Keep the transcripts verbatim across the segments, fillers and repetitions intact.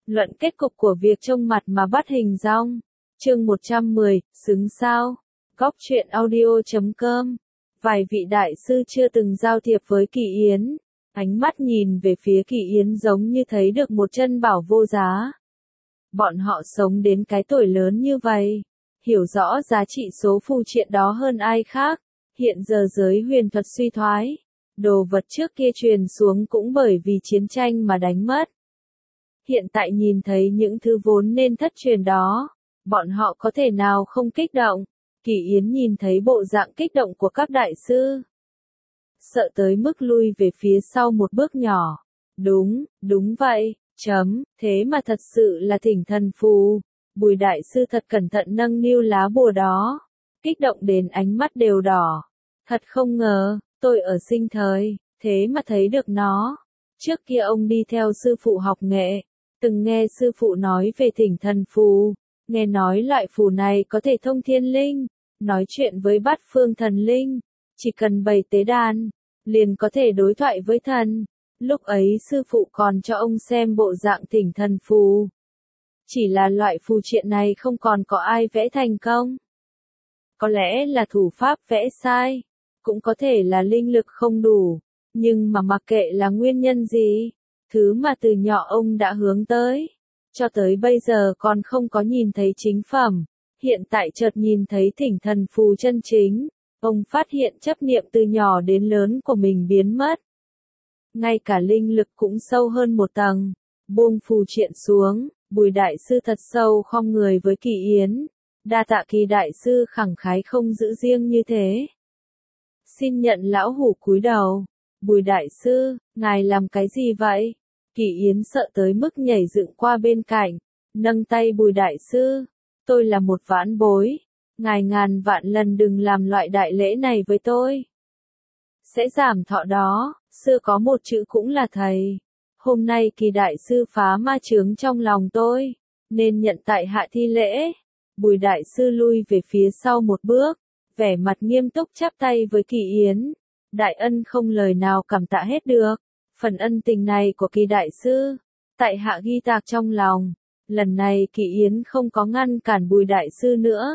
Luận kết cục của việc trông mặt mà bắt hình dong. Chương một trăm mười, xứng sao? Góc truyện audio chấm com. Vài vị đại sư chưa từng giao thiệp với Kỳ Yến, ánh mắt nhìn về phía Kỳ Yến giống như thấy được một chân bảo vô giá. Bọn họ sống đến cái tuổi lớn như vậy, hiểu rõ giá trị số phù triện đó hơn ai khác. Hiện giờ giới huyền thuật suy thoái, đồ vật trước kia truyền xuống cũng bởi vì chiến tranh mà đánh mất. Hiện tại nhìn thấy những thứ vốn nên thất truyền đó, bọn họ có thể nào không kích động? Kỳ Yến nhìn thấy bộ dạng kích động của các đại sư, sợ tới mức lui về phía sau một bước nhỏ. Đúng, đúng vậy, chấm, thế mà thật sự là thỉnh thần phù. Bùi đại sư thật cẩn thận nâng niu lá bùa đó, kích động đến ánh mắt đều đỏ. Thật không ngờ, tôi ở sinh thời, thế mà thấy được nó. Trước kia ông đi theo sư phụ học nghệ, từng nghe sư phụ nói về thỉnh thần phù, nghe nói loại phù này có thể thông thiên linh, nói chuyện với bát phương thần linh, chỉ cần bày tế đàn, liền có thể đối thoại với thần. Lúc ấy sư phụ còn cho ông xem bộ dạng thỉnh thần phù. Chỉ là loại phù triện này không còn có ai vẽ thành công. Có lẽ là thủ pháp vẽ sai, cũng có thể là linh lực không đủ, nhưng mà mặc kệ là nguyên nhân gì, thứ mà từ nhỏ ông đã hướng tới, cho tới bây giờ còn không có nhìn thấy chính phẩm. Hiện tại chợt nhìn thấy thỉnh thần phù chân chính, ông phát hiện chấp niệm từ nhỏ đến lớn của mình biến mất. Ngay cả linh lực cũng sâu hơn một tầng. Buông phù triện xuống, Bùi đại sư thật sâu khom người với Kỳ Yến. Đa tạ Kỳ đại sư khẳng khái không giữ riêng như thế. Xin nhận lão hủ cúi đầu. Bùi đại sư, ngài làm cái gì vậy? Kỳ Yến sợ tới mức nhảy dựng qua bên cạnh, nâng tay Bùi đại sư. Tôi là một vãn bối, ngài ngàn vạn lần đừng làm loại đại lễ này với tôi. Sẽ giảm thọ đó, xưa có một chữ cũng là thầy. Hôm nay Kỳ đại sư phá ma chướng trong lòng tôi, nên nhận tại hạ thi lễ. Bùi đại sư lui về phía sau một bước, vẻ mặt nghiêm túc chắp tay với Kỳ Yến. Đại ân không lời nào cảm tạ hết được. Phần ân tình này của Kỳ đại sư, tại hạ ghi tạc trong lòng. Lần này Kỳ Yến không có ngăn cản Bùi đại sư nữa.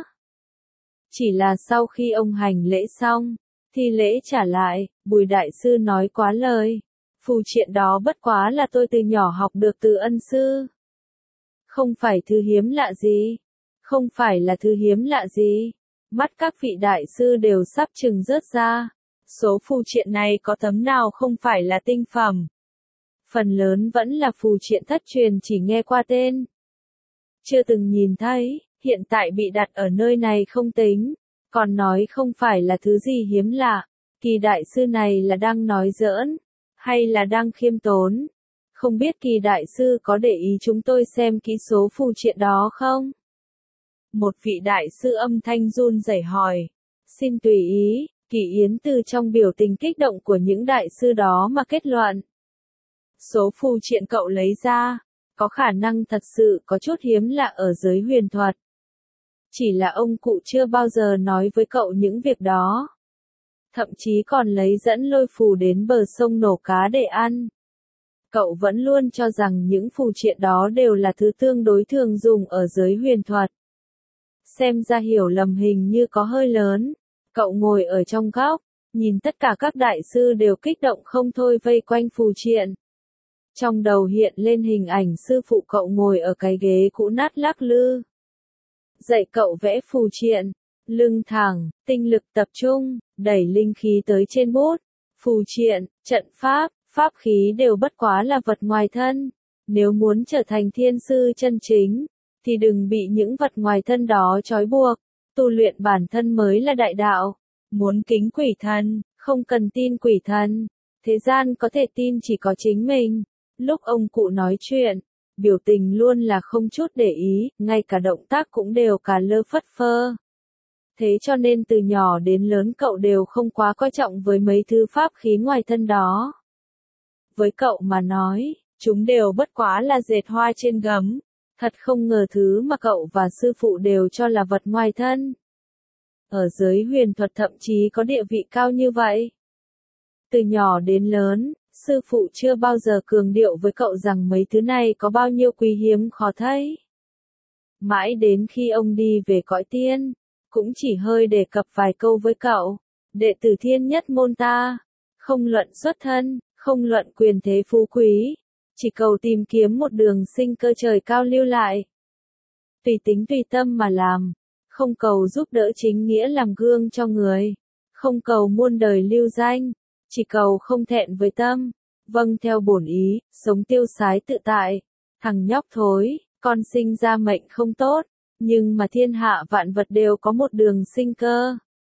Chỉ là sau khi ông hành lễ xong, thi lễ trả lại, Bùi đại sư nói quá lời. Phù triện đó bất quá là tôi từ nhỏ học được từ ân sư. Không phải thứ hiếm lạ gì. Không phải là thứ hiếm lạ gì. Mắt các vị đại sư đều sắp chừng rớt ra. Số phù triện này có tấm nào không phải là tinh phẩm. Phần lớn vẫn là phù triện thất truyền chỉ nghe qua tên. Chưa từng nhìn thấy, hiện tại bị đặt ở nơi này không tính. Còn nói không phải là thứ gì hiếm lạ. Kỳ đại sư này là đang nói giỡn, hay là đang khiêm tốn? Không biết Kỳ đại sư có để ý chúng tôi xem kỹ số phù triện đó không? Một vị đại sư âm thanh run rẩy hỏi. Xin tùy ý. Kỳ Yến từ trong biểu tình kích động của những đại sư đó mà kết luận. Số phù triện cậu lấy ra, có khả năng thật sự có chút hiếm lạ ở giới huyền thuật. Chỉ là ông cụ chưa bao giờ nói với cậu những việc đó. Thậm chí còn lấy dẫn lôi phù đến bờ sông nổ cá để ăn. Cậu vẫn luôn cho rằng những phù triện đó đều là thứ tương đối thường dùng ở giới huyền thuật. Xem ra hiểu lầm hình như có hơi lớn. Cậu ngồi ở trong góc, nhìn tất cả các đại sư đều kích động không thôi vây quanh phù triện. Trong đầu hiện lên hình ảnh sư phụ cậu ngồi ở cái ghế cũ nát lắc lư. Dạy cậu vẽ phù triện, lưng thẳng, tinh lực tập trung, đẩy linh khí tới trên bút. Phù triện, trận pháp, pháp khí đều bất quá là vật ngoài thân. Nếu muốn trở thành thiên sư chân chính, thì đừng bị những vật ngoài thân đó trói buộc. Tu luyện bản thân mới là đại đạo. Muốn kính quỷ thần, không cần tin quỷ thần. Thế gian có thể tin chỉ có chính mình. Lúc ông cụ nói chuyện, biểu tình luôn là không chút để ý, ngay cả động tác cũng đều cả lơ phất phơ. Thế cho nên từ nhỏ đến lớn cậu đều không quá coi trọng với mấy thứ pháp khí ngoài thân đó. Với cậu mà nói, chúng đều bất quá là dệt hoa trên gấm. Thật không ngờ thứ mà cậu và sư phụ đều cho là vật ngoài thân. Ở giới huyền thuật thậm chí có địa vị cao như vậy. Từ nhỏ đến lớn, Sư phụ chưa bao giờ cường điệu với cậu rằng mấy thứ này có bao nhiêu quý hiếm khó thấy. Mãi đến khi ông đi về cõi tiên, cũng chỉ hơi đề cập vài câu với cậu. Đệ tử thiên nhất môn ta, không luận xuất thân, không luận quyền thế phú quý, chỉ cầu tìm kiếm một đường sinh cơ trời cao lưu lại. Tùy tính tùy tâm mà làm, không cầu giúp đỡ chính nghĩa làm gương cho người, không cầu muôn đời lưu danh, chỉ cầu không thẹn với tâm, vâng theo bổn ý, sống tiêu sái tự tại. Thằng nhóc thối, con sinh ra mệnh không tốt, nhưng mà thiên hạ vạn vật đều có một đường sinh cơ.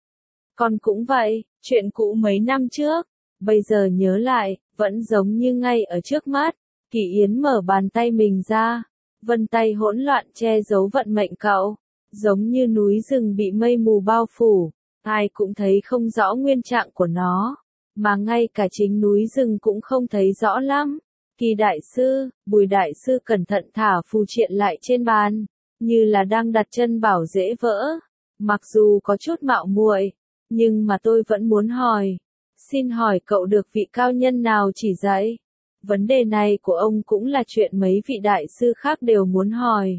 Con cũng vậy, chuyện cũ mấy năm trước, bây giờ nhớ lại, vẫn giống như ngay ở trước mắt. Kỳ Yến mở bàn tay mình ra, vân tay hỗn loạn che giấu vận mệnh cậu, giống như núi rừng bị mây mù bao phủ, ai cũng thấy không rõ nguyên trạng của nó, mà ngay cả chính núi rừng cũng không thấy rõ lắm. Kỳ đại sư, Bùi đại sư cẩn thận thả phù triện lại trên bàn, như là đang đặt chân bảo dễ vỡ. Mặc dù có chút mạo muội, nhưng mà tôi vẫn muốn hỏi. Xin hỏi cậu được vị cao nhân nào chỉ dạy? Vấn đề này của ông cũng là chuyện mấy vị đại sư khác đều muốn hỏi.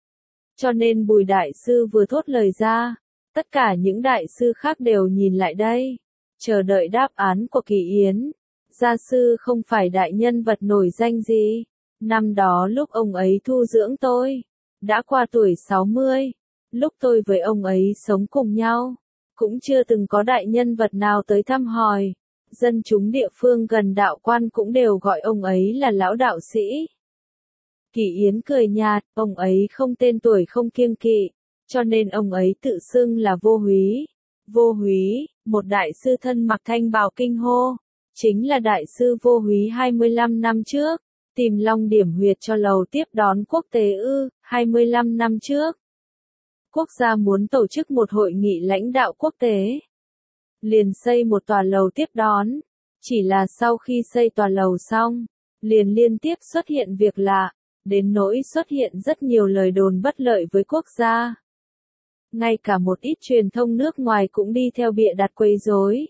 Cho nên Bùi đại sư vừa thốt lời ra, tất cả những đại sư khác đều nhìn lại đây, chờ đợi đáp án của Kỳ Yến. Gia sư không phải đại nhân vật nổi danh gì. Năm đó lúc ông ấy thu dưỡng tôi, đã qua tuổi sáu mươi. Lúc tôi với ông ấy sống cùng nhau, cũng chưa từng có đại nhân vật nào tới thăm hỏi. Dân chúng địa phương gần đạo quan cũng đều gọi ông ấy là lão đạo sĩ. Kỳ Yến cười nhạt, ông ấy không tên tuổi không kiêng kỵ, cho nên ông ấy tự xưng là Vô Húy. Vô Húy, một đại sư thân mặc thanh bào kinh hô, chính là đại sư Vô Húy hai mươi lăm năm trước, tìm long điểm huyệt cho lầu tiếp đón quốc tế ư, hai mươi lăm năm trước. Quốc gia muốn tổ chức một hội nghị lãnh đạo quốc tế, liền xây một tòa lầu tiếp đón, chỉ là sau khi xây tòa lầu xong, liền liên tiếp xuất hiện việc lạ, đến nỗi xuất hiện rất nhiều lời đồn bất lợi với quốc gia. Ngay cả một ít truyền thông nước ngoài cũng đi theo bịa đặt quấy rối.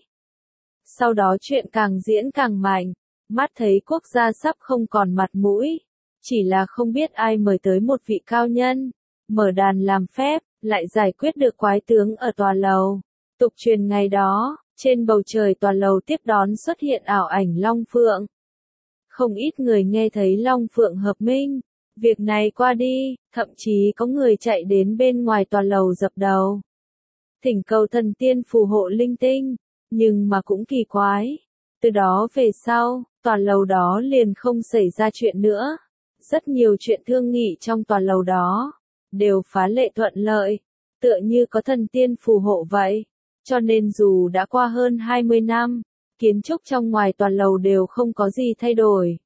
Sau đó chuyện càng diễn càng mạnh, mắt thấy quốc gia sắp không còn mặt mũi, chỉ là không biết ai mời tới một vị cao nhân, mở đàn làm phép, lại giải quyết được quái tướng ở tòa lầu. Tục truyền ngày đó, trên bầu trời tòa lầu tiếp đón xuất hiện ảo ảnh Long Phượng. Không ít người nghe thấy Long Phượng hợp minh, việc này qua đi, thậm chí có người chạy đến bên ngoài tòa lầu dập đầu, thỉnh cầu thần tiên phù hộ linh tinh, nhưng mà cũng kỳ quái. Từ đó về sau, tòa lầu đó liền không xảy ra chuyện nữa. Rất nhiều chuyện thương nghị trong tòa lầu đó, đều phá lệ thuận lợi, tựa như có thần tiên phù hộ vậy. Cho nên dù đã qua hơn hai mươi năm, kiến trúc trong ngoài tòa lầu đều không có gì thay đổi.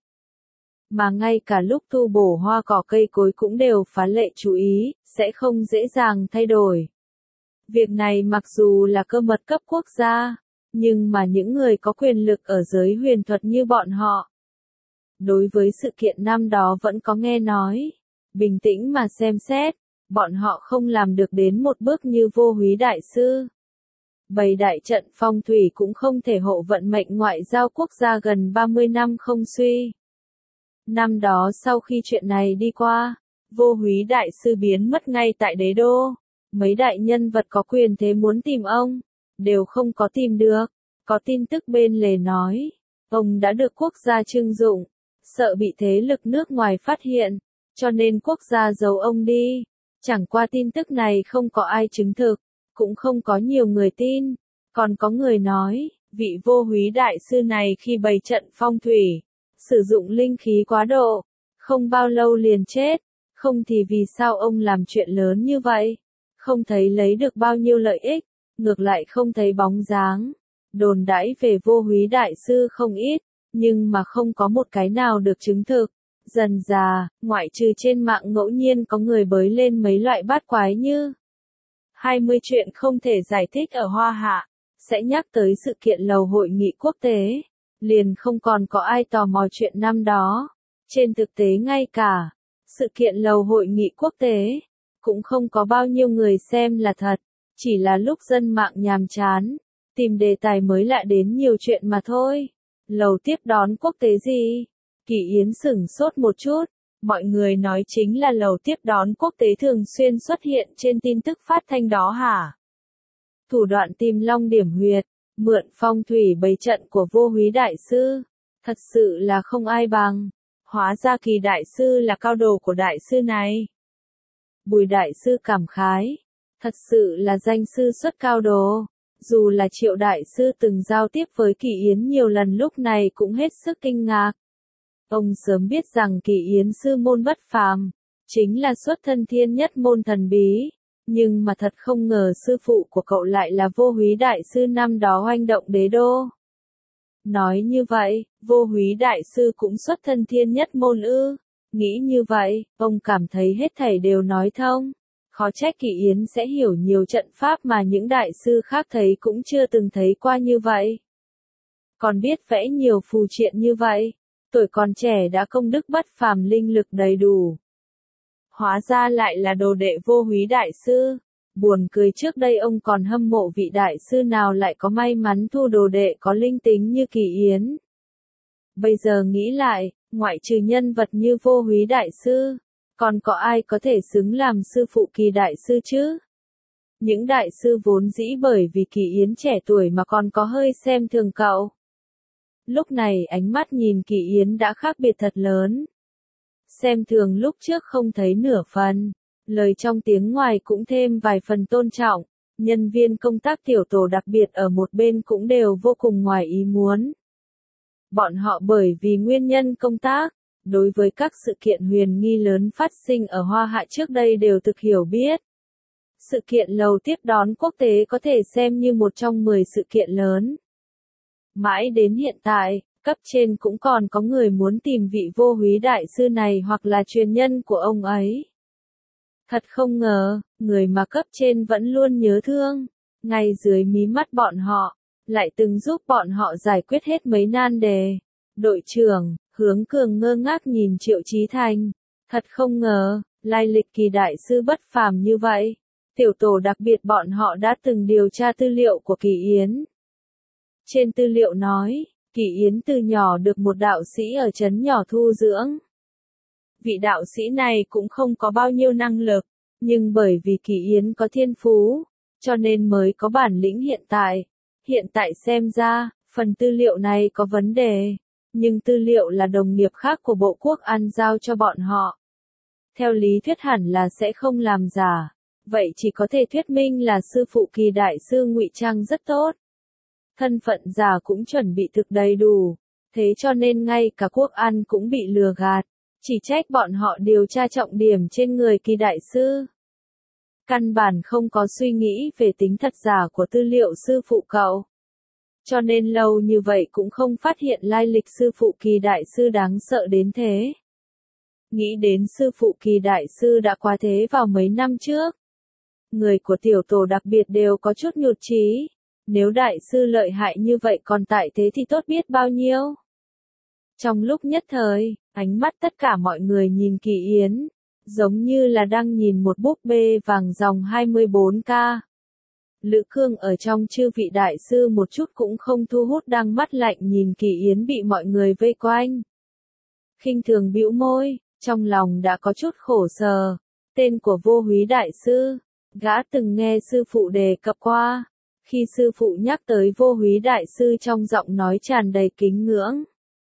Mà ngay cả lúc tu bổ hoa cỏ cây cối cũng đều phá lệ chú ý, sẽ không dễ dàng thay đổi. Việc này mặc dù là cơ mật cấp quốc gia, nhưng mà những người có quyền lực ở giới huyền thuật như bọn họ, đối với sự kiện năm đó vẫn có nghe nói. Bình tĩnh mà xem xét, bọn họ không làm được đến một bước như Vô Húy đại sư. Bày đại trận phong thủy cũng không thể hộ vận mệnh ngoại giao quốc gia gần ba mươi năm không suy. Năm đó sau khi chuyện này đi qua, Vô Húy đại sư biến mất ngay tại đế đô. Mấy đại nhân vật có quyền thế muốn tìm ông, đều không có tìm được. Có tin tức bên lề nói, ông đã được quốc gia trưng dụng, sợ bị thế lực nước ngoài phát hiện, cho nên quốc gia giấu ông đi. Chẳng qua tin tức này không có ai chứng thực, cũng không có nhiều người tin. Còn có người nói, vị Vô Húy đại sư này khi bày trận phong thủy, sử dụng linh khí quá độ, không bao lâu liền chết. Không thì vì sao ông làm chuyện lớn như vậy? Không thấy lấy được bao nhiêu lợi ích, ngược lại không thấy bóng dáng. Đồn đãi về Vô Húy đại sư không ít, nhưng mà không có một cái nào được chứng thực. Dần dà, ngoại trừ trên mạng ngẫu nhiên có người bới lên mấy loại bát quái như hai mươi chuyện không thể giải thích ở Hoa Hạ, sẽ nhắc tới sự kiện lầu hội nghị quốc tế, liền không còn có ai tò mò chuyện năm đó. Trên thực tế ngay cả sự kiện lầu hội nghị quốc tế, cũng không có bao nhiêu người xem là thật, chỉ là lúc dân mạng nhàm chán, tìm đề tài mới lạ đến nhiều chuyện mà thôi. Lầu tiếp đón quốc tế gì? Kỳ Yến sửng sốt một chút, mọi người nói chính là lầu tiếp đón quốc tế thường xuyên xuất hiện trên tin tức phát thanh đó hả? Thủ đoạn tìm long điểm huyệt, mượn phong thủy bày trận của Vô Húy đại sư, thật sự là không ai bằng. Hóa ra Kỳ đại sư là cao đồ của đại sư này. Bùi đại sư cảm khái, thật sự là danh sư xuất cao đồ. Dù là Triệu đại sư từng giao tiếp với Kỳ Yến nhiều lần lúc này cũng hết sức kinh ngạc. Ông sớm biết rằng Kỳ Yến sư môn bất phàm, chính là xuất thân thiên nhất môn thần bí, nhưng mà thật không ngờ sư phụ của cậu lại là Vô Húy đại sư năm đó oanh động đế đô. Nói như vậy, Vô Húy đại sư cũng xuất thân thiên nhất môn ư? Nghĩ như vậy, ông cảm thấy hết thảy đều nói thông. Khó trách Kỳ Yến sẽ hiểu nhiều trận pháp mà những đại sư khác thấy cũng chưa từng thấy qua như vậy. Còn biết vẽ nhiều phù triện như vậy, tuổi còn trẻ đã công đức bất phàm linh lực đầy đủ. Hóa ra lại là đồ đệ Vô Húy đại sư. Buồn cười trước đây ông còn hâm mộ vị đại sư nào lại có may mắn thu đồ đệ có linh tính như Kỳ Yến. Bây giờ nghĩ lại, ngoại trừ nhân vật như Vô Húy đại sư, còn có ai có thể xứng làm sư phụ Kỳ đại sư chứ? Những đại sư vốn dĩ bởi vì Kỳ Yến trẻ tuổi mà còn có hơi xem thường cậu. Lúc này ánh mắt nhìn Kỳ Yến đã khác biệt thật lớn. Xem thường lúc trước không thấy nửa phần, lời trong tiếng ngoài cũng thêm vài phần tôn trọng, nhân viên công tác tiểu tổ đặc biệt ở một bên cũng đều vô cùng ngoài ý muốn. Bọn họ bởi vì nguyên nhân công tác, đối với các sự kiện huyền nghi lớn phát sinh ở Hoa Hạ trước đây đều thực hiểu biết. Sự kiện lầu tiếp đón quốc tế có thể xem như một trong mười sự kiện lớn. Mãi đến hiện tại, cấp trên cũng còn có người muốn tìm vị Vô Húy đại sư này hoặc là truyền nhân của ông ấy. Thật không ngờ, người mà cấp trên vẫn luôn nhớ thương, ngay dưới mí mắt bọn họ, lại từng giúp bọn họ giải quyết hết mấy nan đề. Đội trưởng, Hướng Cường ngơ ngác nhìn Triệu Chí Thành. Thật không ngờ, lai lịch Kỳ đại sư bất phàm như vậy. Tiểu tổ đặc biệt bọn họ đã từng điều tra tư liệu của Kỳ Yến. Trên tư liệu nói, Kỳ Yến từ nhỏ được một đạo sĩ ở trấn nhỏ thu dưỡng. Vị đạo sĩ này cũng không có bao nhiêu năng lực, nhưng bởi vì Kỳ Yến có thiên phú, cho nên mới có bản lĩnh hiện tại. Hiện tại xem ra, phần tư liệu này có vấn đề, nhưng tư liệu là đồng nghiệp khác của Bộ Quốc an giao cho bọn họ. Theo lý thuyết hẳn là sẽ không làm giả, vậy chỉ có thể thuyết minh là sư phụ Kỳ đại sư ngụy trang rất tốt. Thân phận giả cũng chuẩn bị thực đầy đủ, thế cho nên ngay cả Quốc an cũng bị lừa gạt, chỉ trách bọn họ điều tra trọng điểm trên người Kỳ đại sư. Căn bản không có suy nghĩ về tính thật giả của tư liệu sư phụ cậu. Cho nên lâu như vậy cũng không phát hiện lai lịch sư phụ Kỳ đại sư đáng sợ đến thế. Nghĩ đến sư phụ Kỳ đại sư đã qua thế vào mấy năm trước. Người của tiểu tổ đặc biệt đều có chút nhụt chí. Nếu đại sư lợi hại như vậy còn tại thế thì tốt biết bao nhiêu. Trong lúc nhất thời, ánh mắt tất cả mọi người nhìn Kỳ Yến, giống như là đang nhìn một búp bê vàng dòng hai mươi bốn K. Lữ Cương ở trong chư vị đại sư một chút cũng không thu hút, đang mắt lạnh nhìn Kỳ Yến bị mọi người vây quanh. Khinh thường bĩu môi, trong lòng đã có chút khổ sở. Tên của Vô Húy đại sư, gã từng nghe sư phụ đề cập qua. Khi sư phụ nhắc tới Vô Húy đại sư trong giọng nói tràn đầy kính ngưỡng.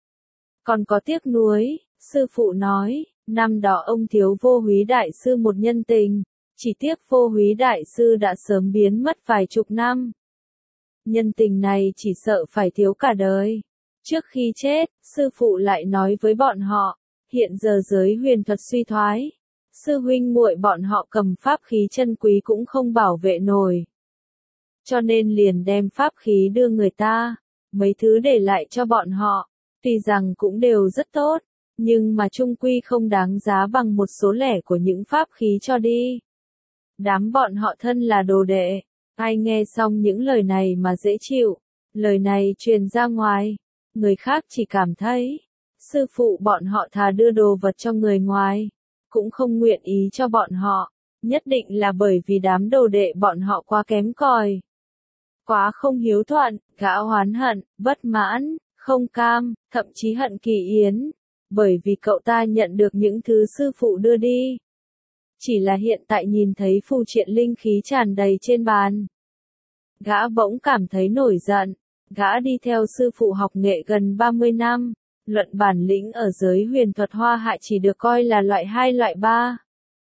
Còn có tiếc nuối, sư phụ nói, năm đó ông thiếu Vô Húy đại sư một nhân tình, chỉ tiếc Vô Húy đại sư đã sớm biến mất vài chục năm. Nhân tình này chỉ sợ phải thiếu cả đời. Trước khi chết, sư phụ lại nói với bọn họ, hiện giờ giới huyền thuật suy thoái, sư huynh muội bọn họ cầm pháp khí chân quý cũng không bảo vệ nổi. Cho nên liền đem pháp khí đưa người ta, mấy thứ để lại cho bọn họ, tuy rằng cũng đều rất tốt, nhưng mà chung quy không đáng giá bằng một số lẻ của những pháp khí cho đi. Đám bọn họ thân là đồ đệ, ai nghe xong những lời này mà dễ chịu, lời này truyền ra ngoài, người khác chỉ cảm thấy, sư phụ bọn họ thà đưa đồ vật cho người ngoài, cũng không nguyện ý cho bọn họ, nhất định là bởi vì đám đồ đệ bọn họ quá kém cỏi. Quá không hiếu thuận, gã oán hận, bất mãn, không cam, thậm chí hận Kỳ Yến, bởi vì cậu ta nhận được những thứ sư phụ đưa đi. Chỉ là hiện tại nhìn thấy phù triện linh khí tràn đầy trên bàn. Gã bỗng cảm thấy nổi giận, gã đi theo sư phụ học nghệ gần ba mươi năm, luận bản lĩnh ở giới huyền thuật hoa hạ chỉ được coi là loại hai loại ba.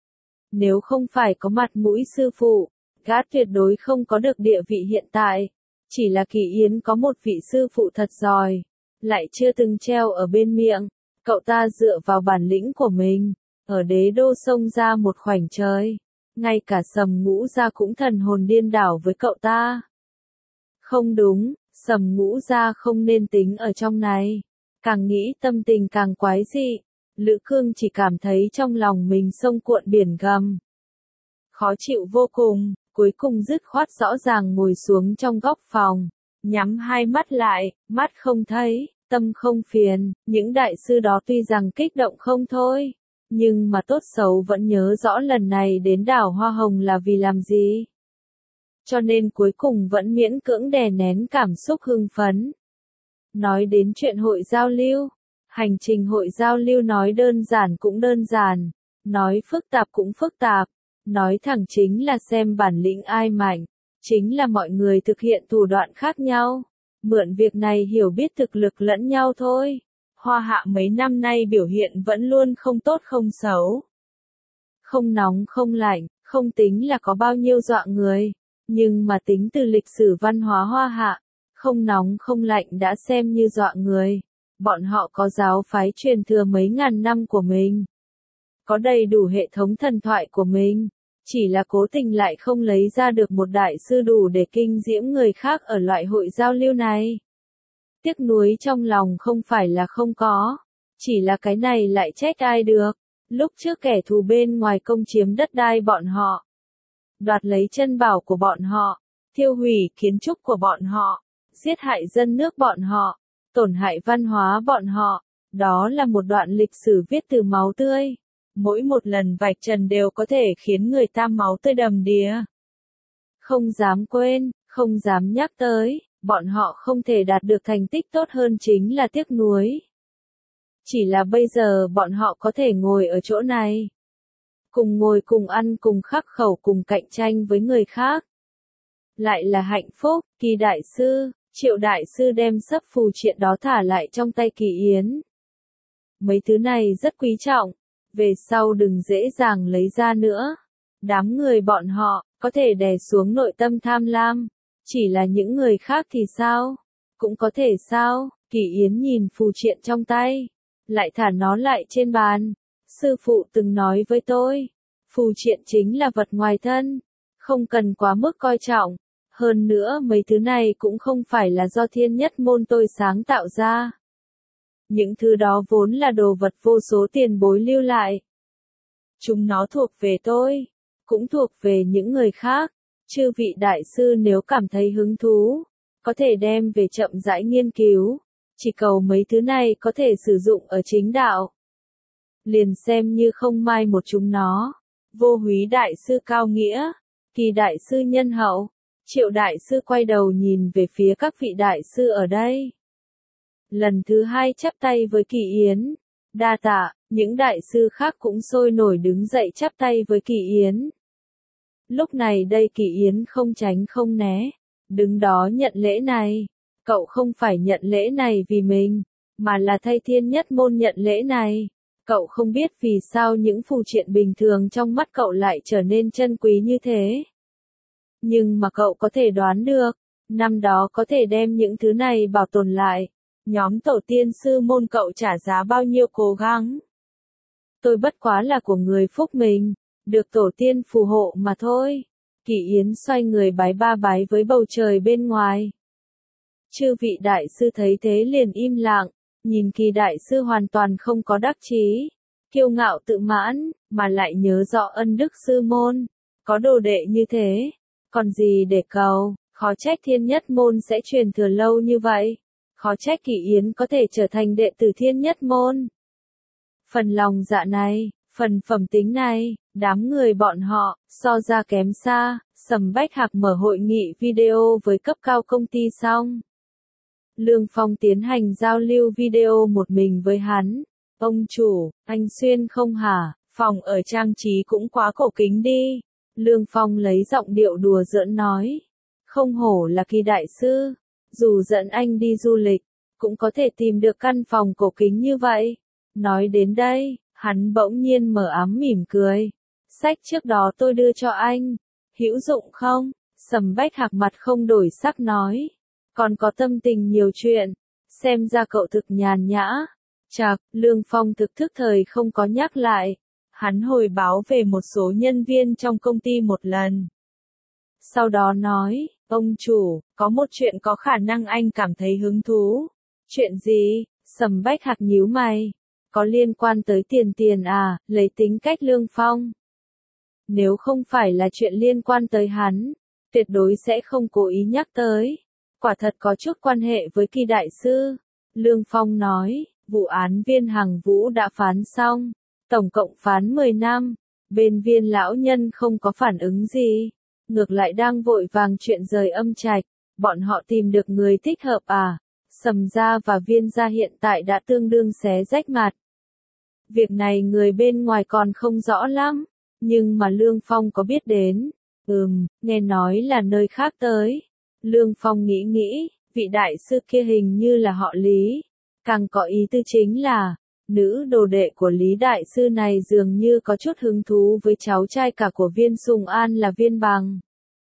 Nếu không phải có mặt mũi sư phụ, gã tuyệt đối không có được địa vị hiện tại. Chỉ là Kỳ Yến có một vị sư phụ thật giỏi, lại chưa từng treo ở bên miệng. Cậu ta dựa vào bản lĩnh của mình, ở đế đô xông ra một khoảnh trời. Ngay cả Sầm Ngũ Gia cũng thần hồn điên đảo với cậu ta. Không đúng, Sầm Ngũ Gia không nên tính ở trong này. Càng nghĩ tâm tình càng quái dị. Lữ Cương chỉ cảm thấy trong lòng mình sông cuộn biển gầm. Khó chịu vô cùng, cuối cùng dứt khoát rõ ràng ngồi xuống trong góc phòng. Nhắm hai mắt lại, mắt không thấy, tâm không phiền. Những đại sư đó tuy rằng kích động không thôi, nhưng mà tốt xấu vẫn nhớ rõ lần này đến đảo Hoa Hồng là vì làm gì. Cho nên cuối cùng vẫn miễn cưỡng đè nén cảm xúc hưng phấn. Nói đến chuyện hội giao lưu, hành trình hội giao lưu nói đơn giản cũng đơn giản, nói phức tạp cũng phức tạp, nói thẳng chính là xem bản lĩnh ai mạnh, chính là mọi người thực hiện thủ đoạn khác nhau, mượn việc này hiểu biết thực lực lẫn nhau thôi. Hoa Hạ mấy năm nay biểu hiện vẫn luôn không tốt không xấu. Không nóng không lạnh, không tính là có bao nhiêu dọa người, nhưng mà tính từ lịch sử văn hóa Hoa Hạ, không nóng không lạnh đã xem như dọa người. Bọn họ có giáo phái truyền thừa mấy ngàn năm của mình, có đầy đủ hệ thống thần thoại của mình, chỉ là cố tình lại không lấy ra được một đại sư đủ để kinh diễm người khác ở loại hội giao lưu này. Tiếc nuối trong lòng không phải là không có, chỉ là cái này lại trách ai được. Lúc trước kẻ thù bên ngoài công chiếm đất đai bọn họ, đoạt lấy chân bảo của bọn họ, thiêu hủy kiến trúc của bọn họ, giết hại dân nước bọn họ, tổn hại văn hóa bọn họ, đó là một đoạn lịch sử viết từ máu tươi. Mỗi một lần vạch trần đều có thể khiến người ta máu tươi đầm đìa. Không dám quên, không dám nhắc tới, bọn họ không thể đạt được thành tích tốt hơn chính là tiếc nuối. Chỉ là bây giờ bọn họ có thể ngồi ở chỗ này, cùng ngồi cùng ăn cùng khắc khẩu cùng cạnh tranh với người khác. Lại là hạnh phúc. Kỳ đại sư, Triệu đại sư đem sấp phù triện đó thả lại trong tay Kỳ Yến. Mấy thứ này rất quý trọng, về sau đừng dễ dàng lấy ra nữa. Đám người bọn họ, có thể đè xuống nội tâm tham lam. Chỉ là những người khác thì sao? Cũng có thể sao? Kỳ Yến nhìn phù triện trong tay, lại thả nó lại trên bàn. Sư phụ từng nói với tôi, phù triện chính là vật ngoài thân, không cần quá mức coi trọng. Hơn nữa mấy thứ này cũng không phải là do thiên nhất môn tôi sáng tạo ra. Những thứ đó vốn là đồ vật vô số tiền bối lưu lại. Chúng nó thuộc về tôi, cũng thuộc về những người khác. Chư vị đại sư nếu cảm thấy hứng thú, có thể đem về chậm rãi nghiên cứu. Chỉ cầu mấy thứ này có thể sử dụng ở chính đạo, liền xem như không mai một chúng nó. Vô Húy đại sư cao nghĩa, Kỳ đại sư nhân hậu, Triệu đại sư quay đầu nhìn về phía các vị đại sư ở đây. Lần thứ hai chắp tay với Kỳ Yến. Đa tạ. Những đại sư khác cũng sôi nổi đứng dậy chắp tay với Kỳ Yến. Lúc này đây Kỳ Yến không tránh không né, đứng đó nhận lễ này. Cậu không phải nhận lễ này vì mình, mà là thay thiên nhất môn nhận lễ này. Cậu không biết vì sao những phù triện bình thường trong mắt cậu lại trở nên chân quý như thế. Nhưng mà cậu có thể đoán được, năm đó có thể đem những thứ này bảo tồn lại. Nhóm tổ tiên sư môn cậu trả giá bao nhiêu cố gắng. Tôi bất quá là của người phúc mình, được tổ tiên phù hộ mà thôi. Kỳ Yến xoay người bái ba bái với bầu trời bên ngoài. Chư vị đại sư thấy thế liền im lặng, nhìn Kỳ đại sư hoàn toàn không có đắc chí, kiêu ngạo tự mãn, mà lại nhớ rõ ân đức sư môn. Có đồ đệ như thế, còn gì để cầu, khó trách thiên nhất môn sẽ truyền thừa lâu như vậy. Khó trách Kỳ Yến có thể trở thành đệ tử thiên nhất môn. Phần lòng dạ này, phần phẩm tính này, đám người bọn họ, so ra kém xa. Sầm Bách Hạc mở hội nghị video với cấp cao công ty xong. Lương Phong tiến hành giao lưu video một mình với hắn. Ông chủ, anh xuyên không hả? Phòng ở trang trí cũng quá cổ kính đi. Lương Phong lấy giọng điệu đùa giỡn nói. Không hổ là Kỳ đại sư. Dù dẫn anh đi du lịch, cũng có thể tìm được căn phòng cổ kính như vậy. Nói đến đây, hắn bỗng nhiên mở ám mỉm cười. Sách trước đó tôi đưa cho anh. Hữu dụng không? Sầm Bách Hạc mặt không đổi sắc nói. Còn có tâm tình nhiều chuyện. Xem ra cậu thực nhàn nhã. Chạc, Lương Phong thực thức thời không có nhắc lại. Hắn hồi báo về một số nhân viên trong công ty một lần. Sau đó nói, ông chủ, có một chuyện có khả năng anh cảm thấy hứng thú. Chuyện gì? Sầm Bách Hạc nhíu mày. Có liên quan tới tiền tiền à, lấy tính cách Lương Phong. Nếu không phải là chuyện liên quan tới hắn, tuyệt đối sẽ không cố ý nhắc tới. Quả thật có chút quan hệ với Kỳ đại sư. Lương Phong nói, vụ án Viên Hằng Vũ đã phán xong. Tổng cộng phán mười năm. Bên Viên lão nhân không có phản ứng gì. Ngược lại đang vội vàng chuyện rời Âm Trạch. Bọn họ tìm được người thích hợp à? Sầm gia và Viên gia hiện tại đã tương đương xé rách mặt. Việc này người bên ngoài còn không rõ lắm. Nhưng mà Lương Phong có biết đến. Ừm, nghe nói là nơi khác tới. Lương Phong nghĩ nghĩ, vị đại sư kia hình như là họ Lý. Càng có ý tư chính là, nữ đồ đệ của Lý đại sư này dường như có chút hứng thú với cháu trai cả của Viên Sùng An là Viên Bằng.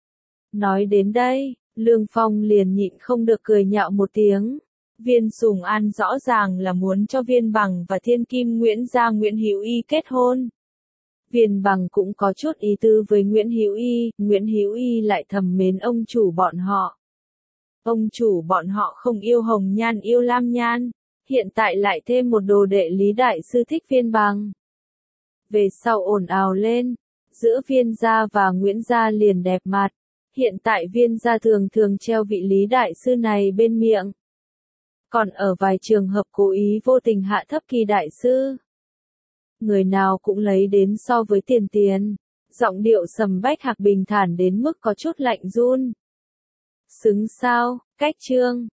Nói đến đây, Lương Phong liền nhịn không được cười nhạo một tiếng. Viên Sùng An rõ ràng là muốn cho Viên Bằng và Thiên Kim Nguyễn gia Nguyễn Hữu Y kết hôn. Viên Bằng cũng có chút ý tư với Nguyễn Hữu Y, Nguyễn Hữu Y lại thầm mến ông chủ bọn họ. Ông chủ bọn họ không yêu hồng nhan yêu lam nhan, hiện tại lại thêm một đồ đệ Lý đại sư thích Viên Bằng. Về sau ồn ào lên, giữa Viên gia và Nguyễn gia liền đẹp mặt, hiện tại Viên gia thường thường treo vị Lý đại sư này bên miệng. Còn ở vài trường hợp cố ý vô tình hạ thấp Kỳ đại sư. Người nào cũng lấy đến so với tiền tiền. Giọng điệu Sầm Bách Hạc bình thản đến mức có chút lạnh run. Xứng sao, cách chương.